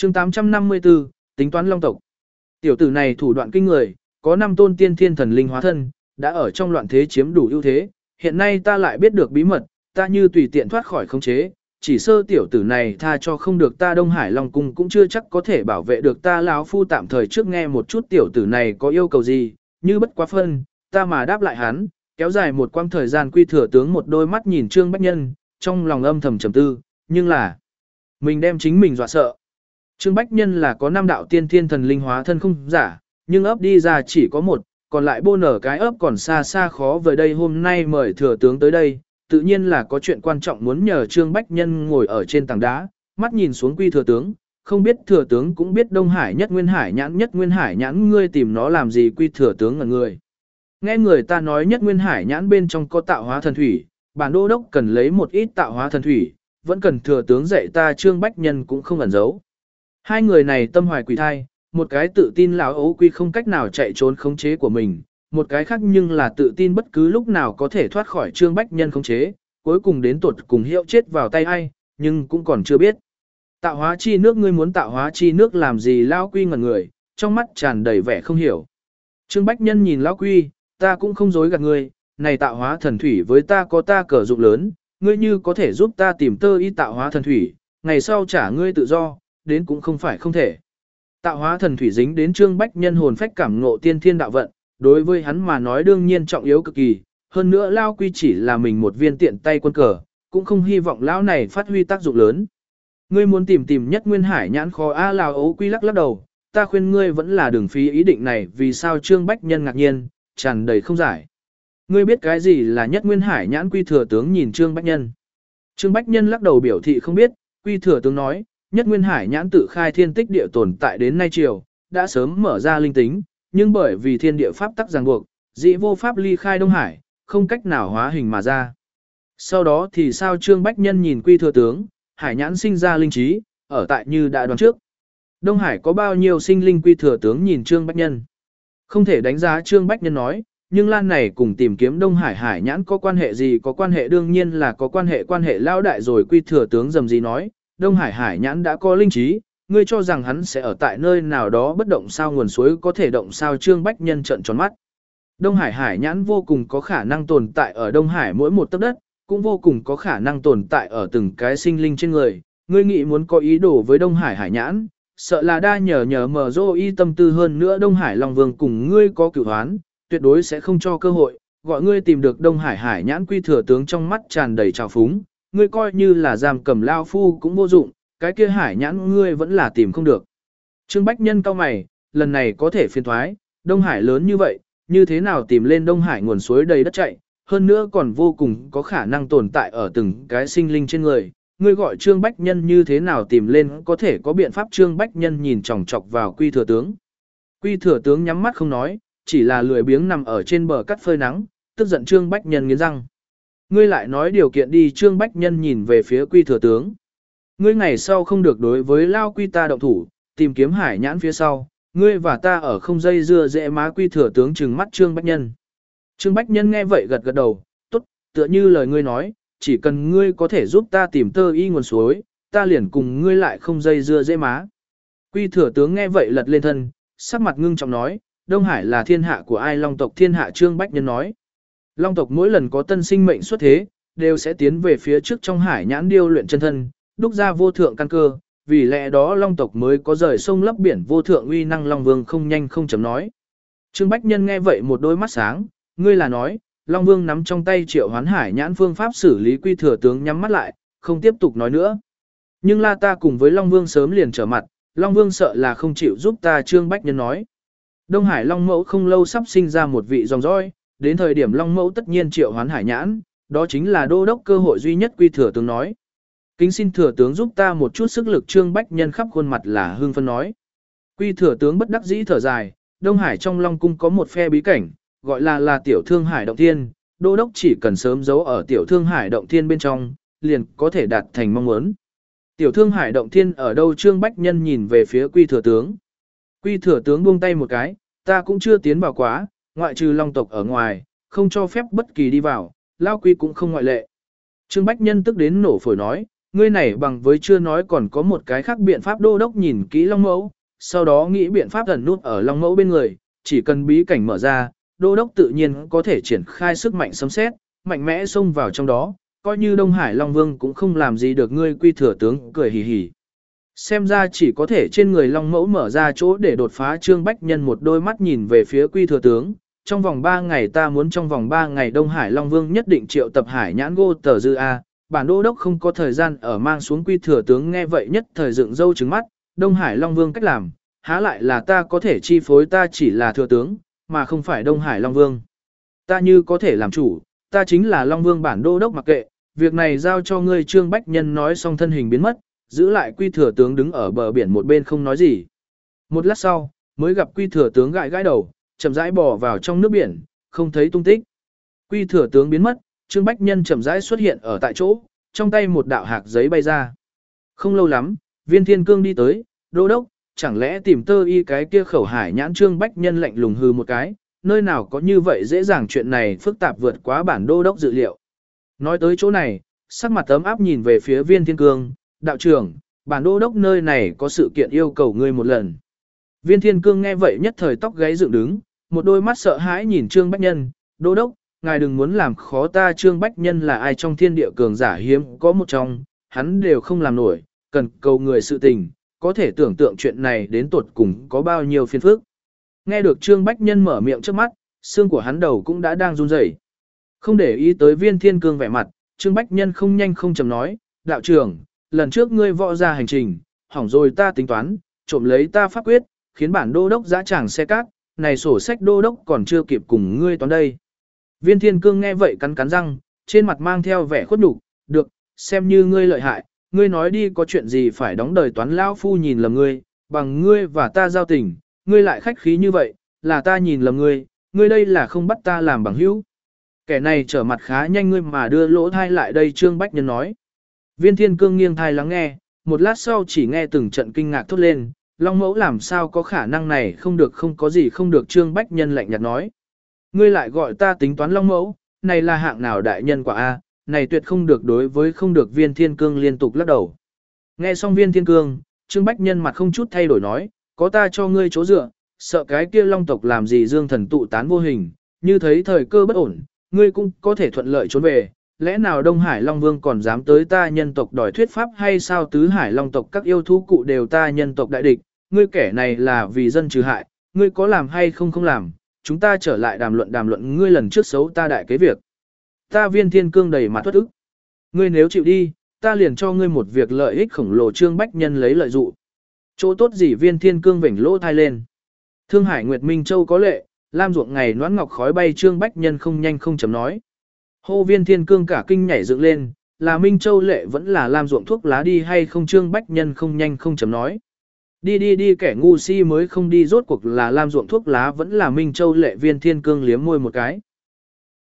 chương 854, tính toán long tộc. Tiểu tử này thủ đoạn kinh người, có 5 tôn tiên thiên thần linh hóa thân, đã ở trong loạn thế chiếm đủ ưu thế, hiện nay ta lại biết được bí mật, ta như tùy tiện thoát khỏi khống chế, chỉ sơ tiểu tử này tha cho không được ta Đông Hải Long cung cũng chưa chắc có thể bảo vệ được ta lão phu tạm thời trước nghe một chút tiểu tử này có yêu cầu gì, như bất quá phân, ta mà đáp lại hắn, kéo dài một quãng thời gian. Quy Thừa Tướng một đôi mắt nhìn Trương Bách Nhân, trong lòng âm thầm trầm tư, nhưng là mình đem chính mình dọa sợ. Trương Bách Nhân là có 5 đạo tiên thiên thần linh hóa thân không giả, nhưng ấp đi ra chỉ có một, còn lại bô nở cái ấp còn xa xa khó về đây. Hôm nay mời Thừa Tướng tới đây, tự nhiên là có chuyện quan trọng muốn nhờ Trương Bách Nhân ngồi ở trên tảng đá, mắt nhìn xuống Quy Thừa Tướng, không biết Thừa Tướng cũng biết Đông Hải Nhất Nguyên Hải nhãn ngươi tìm nó làm gì. Quy Thừa Tướng ngẩn người. Nghe người ta nói Nhất Nguyên Hải nhãn bên trong có tạo hóa thần thủy, bản đô đốc cần lấy một ít tạo hóa thần thủy, vẫn cần Thừa Tướng dạy ta. Trương Bách Nhân cũng không ẩn giấu. Hai người này tâm hoài quỷ thai, một cái tự tin lão ấu quy không cách nào chạy trốn khống chế của mình, một cái khác nhưng là tự tin bất cứ lúc nào có thể thoát khỏi Trương Bách Nhân khống chế, cuối cùng đến tuột cùng hiệu chết vào tay ai, nhưng cũng còn chưa biết. Tạo hóa chi nước, ngươi muốn tạo hóa chi nước làm gì? Lão quy ngẩn người, trong mắt tràn đầy vẻ không hiểu. Trương Bách Nhân nhìn lão quy, ta cũng không dối gạt ngươi, này tạo hóa thần thủy với ta có ta cờ dụng lớn, ngươi như có thể giúp ta tìm tơ y tạo hóa thần thủy, ngày sau trả ngươi tự do, đến cũng không phải không thể. Tạo hóa thần thủy dính đến Trương Bách Nhân hồn phách cảm ngộ tiên thiên đạo vận, đối với hắn mà nói đương nhiên trọng yếu cực kỳ, hơn nữa Lao Quy chỉ là mình một viên tiện tay quân cờ, cũng không hy vọng Lão này phát huy tác dụng lớn. Ngươi muốn tìm Nhất Nguyên Hải nhãn khó a. Lao Ấu Quy lắc đầu, ta khuyên ngươi vẫn là đừng phí ý định này. Vì sao? Trương Bách Nhân ngạc nhiên, tràn đầy không giải. Ngươi biết cái gì là Nhất Nguyên Hải nhãn? Quy Thừa Tướng nhìn Trương Bách Nhân. Trương Bách Nhân lắc đầu biểu thị không biết. Quy Thừa Tướng nói, Nhất Nguyên Hải nhãn tự khai thiên tích địa tồn tại đến nay triều, đã sớm mở ra linh tính, nhưng bởi vì thiên địa pháp tắc ràng buộc, dị vô pháp ly khai Đông Hải, không cách nào hóa hình mà ra. Sau đó thì sao? Trương Bách Nhân nhìn Quy Thừa Tướng, Hải nhãn sinh ra linh trí, ở tại như đã đoán trước. Đông Hải có bao nhiêu sinh linh? Quy Thừa Tướng nhìn Trương Bách Nhân. Không thể đánh giá. Trương Bách Nhân nói, nhưng lan này cùng tìm kiếm Đông Hải Hải nhãn có quan hệ gì? Có quan hệ, đương nhiên là có quan hệ lão đại rồi. Quy Thừa Tướng rầm rì nói, Đông Hải Hải nhãn đã có linh trí, ngươi cho rằng hắn sẽ ở tại nơi nào đó bất động sao? Nguồn suối có thể động sao? Trương Bách Nhân trợn tròn mắt. Đông Hải Hải nhãn vô cùng có khả năng tồn tại ở Đông Hải mỗi một tấc đất, cũng vô cùng có khả năng tồn tại ở từng cái sinh linh trên người. Ngươi nghĩ muốn có ý đồ với Đông Hải Hải nhãn, sợ là đa nhờ mở rô y tâm tư. Hơn nữa Đông Hải Long Vương cùng ngươi có cửu hoán, tuyệt đối sẽ không cho cơ hội gọi ngươi tìm được Đông Hải Hải nhãn. Quy Thừa Tướng trong mắt tràn đầy trào phúng, ngươi coi như là giam cầm lao phu cũng vô dụng, cái kia hải nhãn ngươi vẫn là tìm không được. Trương Bách Nhân cau mày, lần này có thể phiền thoái, Đông Hải lớn như vậy, như thế nào tìm lên Đông Hải nguồn suối đầy đất chạy, hơn nữa còn vô cùng có khả năng tồn tại ở từng cái sinh linh trên người. Ngươi gọi Trương Bách Nhân như thế nào tìm lên? Có thể có biện pháp. Trương Bách Nhân nhìn chòng chọc vào Quy Thừa Tướng. Quy Thừa Tướng nhắm mắt không nói, chỉ là lười biếng nằm ở trên bờ cắt phơi nắng, tức giận. Trương Bách Nhân nghiến răng. Ngươi lại nói điều kiện đi. Trương Bách Nhân nhìn về phía Quy Thừa Tướng. Ngươi ngày sau không được đối với Lao Quy ta động thủ, tìm kiếm hải nhãn phía sau, ngươi và ta ở không dây dưa dễ má. Quy Thừa Tướng trừng mắt Trương Bách Nhân. Trương Bách Nhân nghe vậy gật đầu, tốt, tựa như lời ngươi nói, chỉ cần ngươi có thể giúp ta tìm tơ y nguồn suối, ta liền cùng ngươi lại không dây dưa dễ má. Quy Thừa Tướng nghe vậy lật lên thân, sắc mặt ngưng trọng nói, Đông Hải là thiên hạ của ai? Long tộc thiên hạ. Trương Bách Nhân nói, Long tộc mỗi lần có tân sinh mệnh xuất thế, đều sẽ tiến về phía trước trong hải nhãn điêu luyện chân thân, đúc ra vô thượng căn cơ, vì lẽ đó Long tộc mới có rời sông lấp biển vô thượng uy năng. Long Vương không nhanh không chậm nói. Trương Bách Nhân nghe vậy một đôi mắt sáng, ngươi là nói, Long Vương nắm trong tay triệu hoán hải nhãn phương pháp xử lý? Quy Thừa Tướng nhắm mắt lại, không tiếp tục nói nữa. Nhưng là ta cùng với Long Vương sớm liền trở mặt, Long Vương sợ là không chịu giúp ta. Trương Bách Nhân nói, Đông Hải Long Mẫu không lâu sắp sinh ra một vị dòng dõi, đến thời điểm Long Mẫu tất nhiên triệu hoán hải nhãn, đó chính là đô đốc cơ hội duy nhất. Quy Thừa Tướng nói, kính xin Thừa Tướng giúp ta một chút sức lực. Trương Bách Nhân khắp khuôn mặt là hưng phấn nói. Quy Thừa Tướng bất đắc dĩ thở dài, Đông Hải trong Long Cung có một phe bí cảnh, gọi là Tiểu Thương Hải Động Thiên, đô đốc chỉ cần sớm giấu ở Tiểu Thương Hải Động Thiên bên trong, liền có thể đạt thành mong muốn. Tiểu Thương Hải Động Thiên ở đâu? Trương Bách Nhân nhìn về phía Quy Thừa Tướng. Quy Thừa Tướng buông tay một cái, ta cũng chưa tiến vào quá, ngoại trừ Long tộc ở ngoài, không cho phép bất kỳ đi vào, Lao Quy cũng không ngoại lệ. Trương Bách Nhân tức đến nổ phổi nói, Ngươi này bằng với chưa nói còn có một cái khác biện pháp. Đô đốc nhìn kỹ Long Mẫu, sau đó nghĩ biện pháp ẩn nút ở Long Mẫu bên người, chỉ cần bí cảnh mở ra, đô đốc tự nhiên có thể triển khai sức mạnh sấm sét, mạnh mẽ xông vào trong đó, coi như Đông Hải Long Vương cũng không làm gì được ngươi. Quy Thừa tướng cười hì hì. Xem ra chỉ có thể trên người Long Mẫu mở ra chỗ để đột phá. Trương Bách Nhân một đôi mắt nhìn về phía Quy Thừa tướng, trong vòng 3 ngày ta muốn trong vòng 3 ngày Đông Hải Long Vương nhất định triệu tập Hải Nhãn Gô Tờ Dư A. Bản đô đốc không có thời gian ở mang xuống. Quy Thừa tướng nghe vậy nhất thời dựng râu trừng mắt, Đông Hải Long Vương cách làm, há lại là ta có thể chi phối. Ta chỉ là thừa tướng, mà không phải Đông Hải Long Vương. Ta như có thể làm chủ, ta chính là Long Vương. Bản đô đốc mặc kệ, việc này giao cho ngươi. Trương Bách Nhân nói xong thân hình biến mất, giữ lại Quy Thừa tướng đứng ở bờ biển một bên không nói gì. Một lát sau, mới gặp Quy Thừa tướng gãi gãi đầu, chậm rãi bò vào trong nước biển, không thấy tung tích. Quy Thừa tướng biến mất, Trương Bách Nhân chậm rãi xuất hiện ở tại chỗ, trong tay một đạo hạc giấy bay ra. Không lâu lắm, Viên Thiên Cương đi tới, đô đốc, chẳng lẽ tìm Tơ Y cái kia khẩu Hải Nhãn? Trương Bách Nhân lạnh lùng hừ một cái, nơi nào có như vậy dễ dàng, chuyện này phức tạp vượt quá bản đô đốc dự liệu. Nói tới chỗ này, sắc mặt ấm áp nhìn về phía Viên Thiên Cương, đạo trưởng, bản đô đốc nơi này có sự kiện yêu cầu ngươi một lần. Viên Thiên Cương nghe vậy nhất thời tóc gáy dựng đứng, một đôi mắt sợ hãi nhìn Trương Bách Nhân, đô đốc, ngài đừng muốn làm khó ta. Trương Bách Nhân là ai trong thiên địa cường giả hiếm có một trong, hắn đều không làm nổi, cần cầu người sự tình, có thể tưởng tượng chuyện này đến tột cùng có bao nhiêu phiền phức. Nghe được Trương Bách Nhân mở miệng trước mắt, xương của hắn đầu cũng đã đang run rẩy. Không để ý tới Viên Thiên Cương vẻ mặt, Trương Bách Nhân không nhanh không chậm nói, đạo trưởng, lần trước ngươi võ ra hành trình, hỏng rồi ta tính toán, trộm lấy ta pháp quyết, khiến bản đô đốc dã tràng xe cát, này sổ sách đô đốc còn chưa kịp cùng ngươi toán đây. Viên Thiên Cương nghe vậy cắn cắn răng, trên mặt mang theo vẻ khuất nhục, được, xem như ngươi lợi hại, ngươi nói đi, có chuyện gì phải đóng đời toán? Lão phu nhìn lầm ngươi, bằng ngươi và ta giao tình, ngươi lại khách khí như vậy, là ta nhìn lầm ngươi, ngươi đây là không bắt ta làm bằng hữu. Kẻ này trở mặt khá nhanh, ngươi mà đưa lỗ thai lại đây. Trương Bách Nhân nói. Viên Thiên Cương nghiêng thai lắng nghe, một lát sau chỉ nghe từng trận kinh ngạc thốt lên, Long Mẫu làm sao có khả năng này? Không được, không có gì không được. Trương Bách Nhân lạnh nhạt nói. Ngươi lại gọi ta tính toán Long Mẫu, này là hạng nào đại nhân quả a? Này tuyệt không được, đối với không được. Viên Thiên Cương liên tục lắc đầu. Nghe xong Viên Thiên Cương, Trương Bách Nhân mặt không chút thay đổi nói, có ta cho ngươi chỗ dựa, sợ cái kia Long tộc làm gì dương thần tụ tán vô hình, như thấy thời cơ bất ổn, ngươi cũng có thể thuận lợi trốn về. Lẽ nào Đông Hải Long Vương còn dám tới ta nhân tộc đòi thuyết pháp hay sao? Tứ Hải Long tộc các yêu thú cụ đều ta nhân tộc đại địch, ngươi kẻ này là vì dân trừ hại, ngươi có làm hay không? Không làm, chúng ta trở lại đàm luận ngươi lần trước xấu ta đại kế việc. Ta Viên Thiên Cương đầy mặt uất ức. Ngươi nếu chịu đi, ta liền cho ngươi một việc lợi ích khổng lồ. Trương Bách Nhân lấy lợi dụ. Chỗ tốt gì? Viên Thiên Cương vểnh lỗ thai lên. Thương Hải Nguyệt Minh Châu có lệ, lam ruộng ngày noãn ngọc khói bay. Trương Bách Nhân không nhanh không chậm nói. Hô! Viên Thiên Cương cả kinh nhảy dựng lên, là Minh Châu lệ vẫn là lam ruộng thuốc lá đi hay không? Trương Bách Nhân không nhanh không chậm nói. Đi, kẻ ngu si mới không đi, rốt cuộc là lam ruộng thuốc lá vẫn là Minh Châu lệ. Viên Thiên Cương liếm môi một cái.